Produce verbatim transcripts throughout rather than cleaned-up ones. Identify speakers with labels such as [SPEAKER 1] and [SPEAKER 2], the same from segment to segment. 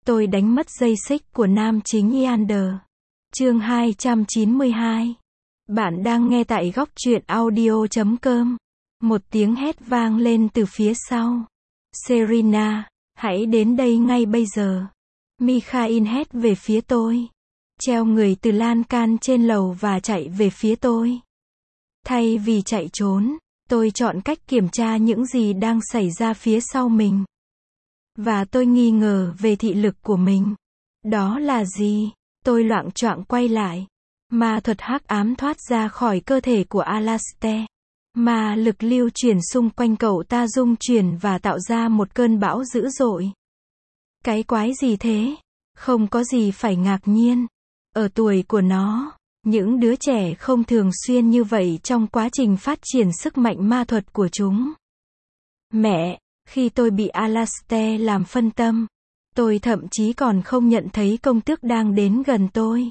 [SPEAKER 1] Tôi đánh mất dây xích của nam chính Eander. Chương hai trăm chín mươi hai. Bạn đang nghe tại góc truyện audio chấm com. Một tiếng hét vang lên từ phía sau. Serena, hãy đến đây ngay bây giờ. Mikhail hét về phía tôi. Treo người từ lan can trên lầu và chạy về phía tôi. Thay vì chạy trốn, tôi chọn cách kiểm tra những gì đang xảy ra phía sau mình. Và tôi nghi ngờ về thị lực của mình. Đó là gì? Tôi loạng choạng quay lại. Ma thuật hắc ám thoát ra khỏi cơ thể của Alastair. Ma lực lưu chuyển xung quanh cậu ta rung chuyển và tạo ra một cơn bão dữ dội. Cái quái gì thế? Không có gì phải ngạc nhiên. Ở tuổi của nó, những đứa trẻ không thường xuyên như vậy trong quá trình phát triển sức mạnh ma thuật của chúng. Mẹ, khi tôi bị Alastair làm phân tâm, tôi thậm chí còn không nhận thấy công tước đang đến gần tôi.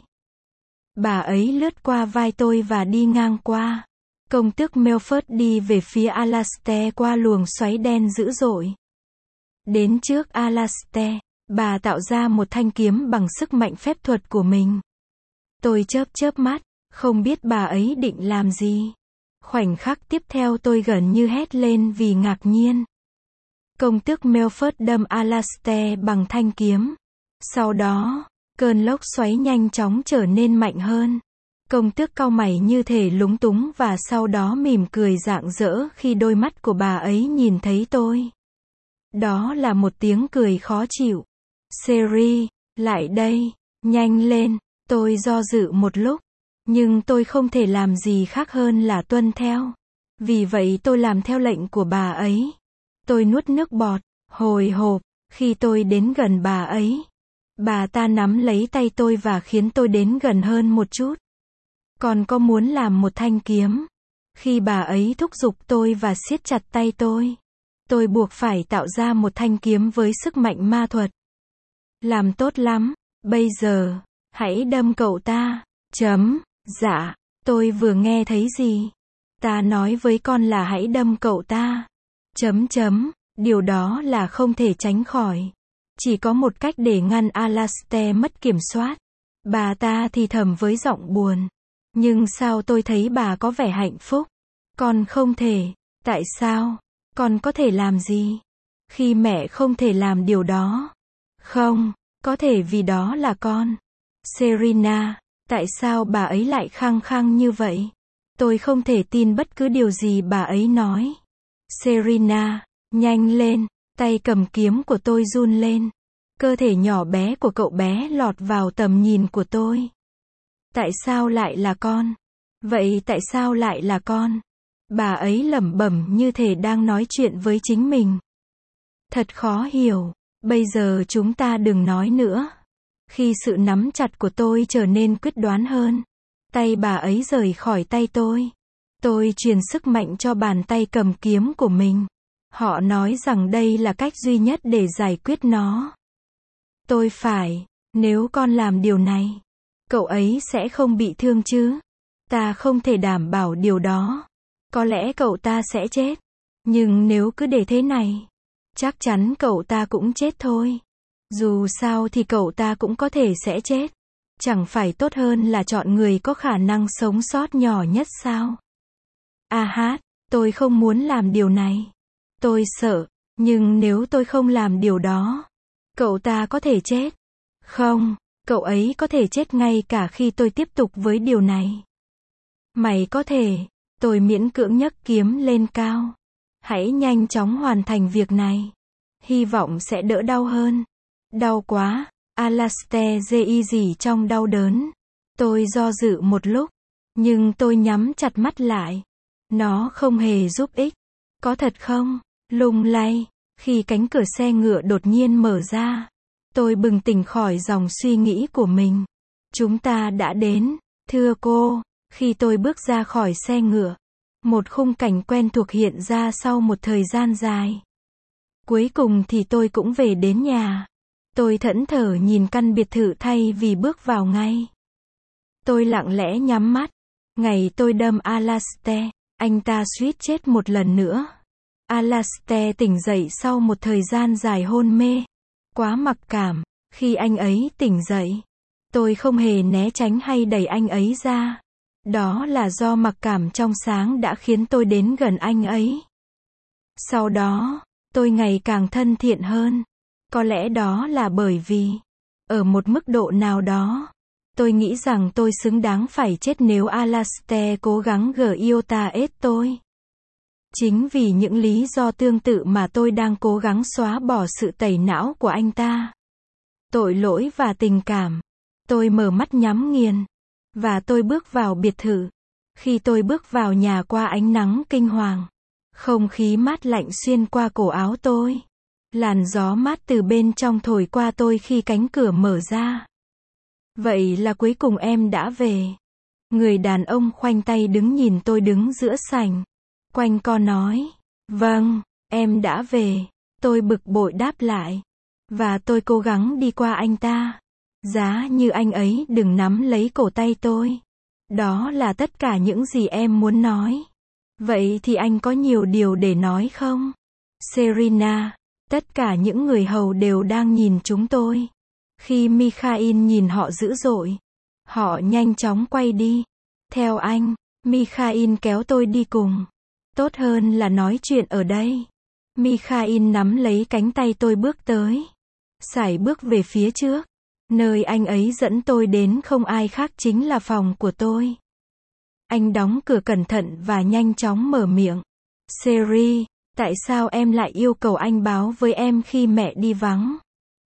[SPEAKER 1] Bà ấy lướt qua vai tôi và đi ngang qua. Công tước Melford đi về phía Alastair qua luồng xoáy đen dữ dội. Đến trước Alastair, bà tạo ra một thanh kiếm bằng sức mạnh phép thuật của mình. Tôi chớp chớp mắt, không biết bà ấy định làm gì. Khoảnh khắc tiếp theo tôi gần như hét lên vì ngạc nhiên. Công tước Melford đâm Alastair bằng thanh kiếm. Sau đó, cơn lốc xoáy nhanh chóng trở nên mạnh hơn. Công tước cau mày như thể lúng túng và sau đó mỉm cười rạng rỡ khi đôi mắt của bà ấy nhìn thấy tôi. Đó là một tiếng cười khó chịu. Seri, lại đây, nhanh lên. Tôi do dự một lúc, nhưng tôi không thể làm gì khác hơn là tuân theo. Vì vậy tôi làm theo lệnh của bà ấy. Tôi nuốt nước bọt, hồi hộp, khi tôi đến gần bà ấy. Bà ta nắm lấy tay tôi và khiến tôi đến gần hơn một chút. Còn có muốn làm một thanh kiếm. Khi bà ấy thúc giục tôi và siết chặt tay tôi, tôi buộc phải tạo ra một thanh kiếm với sức mạnh ma thuật. Làm tốt lắm, bây giờ, hãy đâm cậu ta. Chấm, dạ, tôi vừa nghe thấy gì? Ta nói với con là hãy đâm cậu ta. Chấm chấm, điều đó là không thể tránh khỏi. Chỉ có một cách để ngăn Alastair mất kiểm soát. Bà ta thì thầm với giọng buồn. Nhưng sao tôi thấy bà có vẻ hạnh phúc? Con không thể. Tại sao? Con có thể làm gì? Khi mẹ không thể làm điều đó. Không, có thể vì đó là con. Serena, tại sao bà ấy lại khăng khăng như vậy? Tôi không thể tin bất cứ điều gì bà ấy nói. Serena, nhanh lên, tay cầm kiếm của tôi run lên. Cơ thể nhỏ bé của cậu bé lọt vào tầm nhìn của tôi. Tại sao lại là con? Vậy tại sao lại là con? Bà ấy lẩm bẩm như thể đang nói chuyện với chính mình. Thật khó hiểu. Bây giờ chúng ta đừng nói nữa. Khi sự nắm chặt của tôi trở nên quyết đoán hơn, tay bà ấy rời khỏi tay tôi. Tôi truyền sức mạnh cho bàn tay cầm kiếm của mình. Họ nói rằng đây là cách duy nhất để giải quyết nó. Tôi phải, nếu con làm điều này, cậu ấy sẽ không bị thương chứ? Ta không thể đảm bảo điều đó. Có lẽ cậu ta sẽ chết. Nhưng nếu cứ để thế này, chắc chắn cậu ta cũng chết thôi. Dù sao thì cậu ta cũng có thể sẽ chết. Chẳng phải tốt hơn là chọn người có khả năng sống sót nhỏ nhất sao? À hát, tôi không muốn làm điều này. Tôi sợ, nhưng nếu tôi không làm điều đó, cậu ta có thể chết. Không, cậu ấy có thể chết ngay cả khi tôi tiếp tục với điều này. Mày có thể, tôi miễn cưỡng nhấc kiếm lên cao. Hãy nhanh chóng hoàn thành việc này. Hy vọng sẽ đỡ đau hơn. Đau quá, Alastair dây gì trong đau đớn. Tôi do dự một lúc, nhưng tôi nhắm chặt mắt lại. Nó không hề giúp ích. Có thật không? Lung lay, khi cánh cửa xe ngựa đột nhiên mở ra. Tôi bừng tỉnh khỏi dòng suy nghĩ của mình. Chúng ta đã đến, thưa cô. Khi tôi bước ra khỏi xe ngựa, một khung cảnh quen thuộc hiện ra sau một thời gian dài. Cuối cùng thì tôi cũng về đến nhà. Tôi thẫn thờ nhìn căn biệt thự thay vì bước vào ngay. Tôi lặng lẽ nhắm mắt. Ngày tôi đâm Alastair, anh ta suýt chết một lần nữa. Alastair tỉnh dậy sau một thời gian dài hôn mê. Quá mặc cảm. Khi anh ấy tỉnh dậy, tôi không hề né tránh hay đẩy anh ấy ra. Đó là do mặc cảm trong sáng đã khiến tôi đến gần anh ấy. Sau đó, tôi ngày càng thân thiện hơn. Có lẽ đó là bởi vì, ở một mức độ nào đó, tôi nghĩ rằng tôi xứng đáng phải chết nếu Alastair cố gắng giết tôi. Chính vì những lý do tương tự mà tôi đang cố gắng xóa bỏ sự tẩy não của anh ta. Tội lỗi và tình cảm. Tôi mở mắt nhắm nghiền. Và tôi bước vào biệt thự. Khi tôi bước vào nhà qua ánh nắng kinh hoàng, không khí mát lạnh xuyên qua cổ áo tôi. Làn gió mát từ bên trong thổi qua tôi khi cánh cửa mở ra. Vậy là cuối cùng em đã về. Người đàn ông khoanh tay đứng nhìn tôi đứng giữa sảnh. Quanh co nói. Vâng, em đã về. Tôi bực bội đáp lại. Và tôi cố gắng đi qua anh ta. Giá như anh ấy đừng nắm lấy cổ tay tôi. Đó là tất cả những gì em muốn nói. Vậy thì anh có nhiều điều để nói không? Serena, tất cả những người hầu đều đang nhìn chúng tôi. Khi Mikhail nhìn họ dữ dội, họ nhanh chóng quay đi. Theo anh, Mikhail kéo tôi đi cùng. Tốt hơn là nói chuyện ở đây. Mikhail nắm lấy cánh tay tôi bước tới. Sải bước về phía trước. Nơi anh ấy dẫn tôi đến không ai khác chính là phòng của tôi. Anh đóng cửa cẩn thận và nhanh chóng mở miệng. Seri, tại sao em lại yêu cầu anh báo với em khi mẹ đi vắng?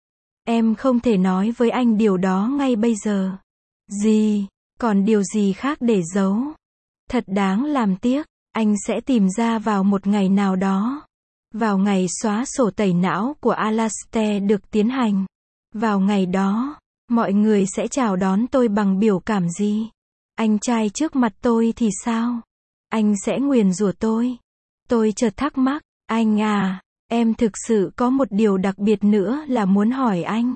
[SPEAKER 1] Em không thể nói với anh điều đó ngay bây giờ. Gì? Còn điều gì khác để giấu? Thật đáng làm tiếc, anh sẽ tìm ra vào một ngày nào đó. Vào ngày xóa sổ tẩy não của Alastair được tiến hành. Vào ngày đó, mọi người sẽ chào đón tôi bằng biểu cảm gì? Anh trai trước mặt tôi thì sao? Anh sẽ nguyền rủa tôi. Tôi chợt thắc mắc, anh à, em thực sự có một điều đặc biệt nữa là muốn hỏi anh.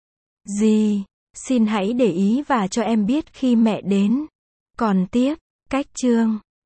[SPEAKER 1] Gì? Xin hãy để ý và cho em biết khi mẹ đến. Còn tiếp, cách chương